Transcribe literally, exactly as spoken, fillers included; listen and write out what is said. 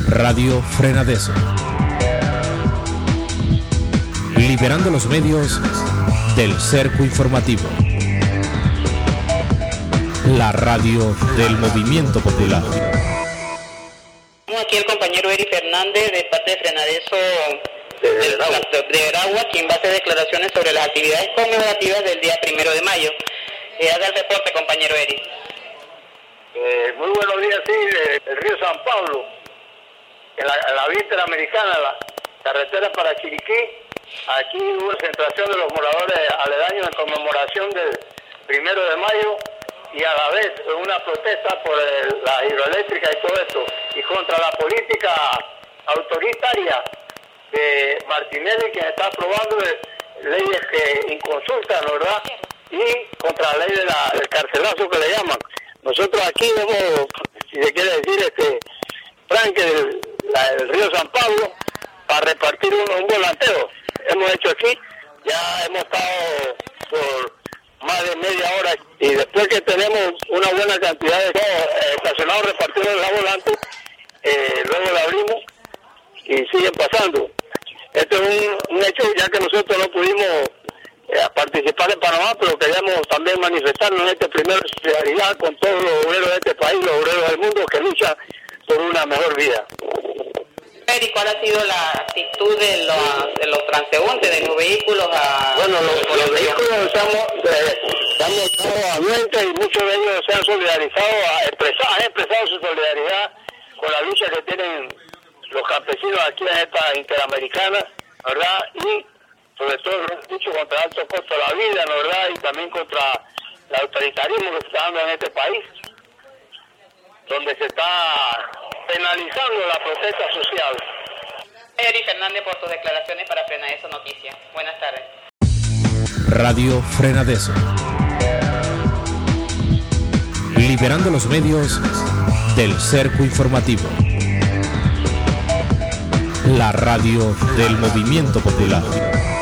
Radio Frenadeso. Liberando los medios del cerco informativo. La radio del movimiento popular. Aquí el compañero Eri Fernández de parte de Frenadeso de, de, de Veragua, quien va a hacer declaraciones sobre las actividades conmemorativas del día primero de mayo. Eh, haga el reporte, compañero Eri. Eh, muy buenos días, sí, del río San Pablo, en la, en la vía interamericana, la carretera para Chiriquí. Aquí hubo concentración de los moradores aledaños en conmemoración del primero de mayo y a la vez una protesta por el, la hidroeléctrica y todo esto, y contra la política autoritaria de Martinelli, que está aprobando leyes que inconsultan, ¿verdad? Y contra la ley de la, del carcelazo que le llaman. Nosotros aquí hemos, si se quiere decir, este tranque del, la, del río San Pablo para repartir un, un volanteo. Hemos hecho aquí, ya hemos estado por más de media hora y después que tenemos una buena cantidad de eh, estacionados repartidos en la volante, eh, luego la abrimos y siguen pasando. Esto es un, un hecho, ya que nosotros no pudimos eh, participar en Panamá, pero queríamos también manifestarnos en este primero de solidaridad con todos los obreros de este país, los obreros del mundo que luchan por una mejor vida. ¿Y cuál ha sido la actitud de los, de los transeúntes, de los vehículos? A, bueno, los, los vehículos estamos, eh, han mostrado anuentes y muchos de ellos se han solidarizado, a expresar, han expresado su solidaridad con la lucha que tienen los campesinos aquí en esta interamericana, ¿verdad? Y sobre todo lo han dicho contra el alto costo de la vida, ¿no? ¿Verdad? Y también contra el autoritarismo que se está dando en este país, donde se está penalizando la protesta social. Eri Fernández por tus declaraciones para Frenadeso Noticias. Buenas tardes. Radio Frenadeso. Liberando los medios del cerco informativo. La radio del movimiento popular.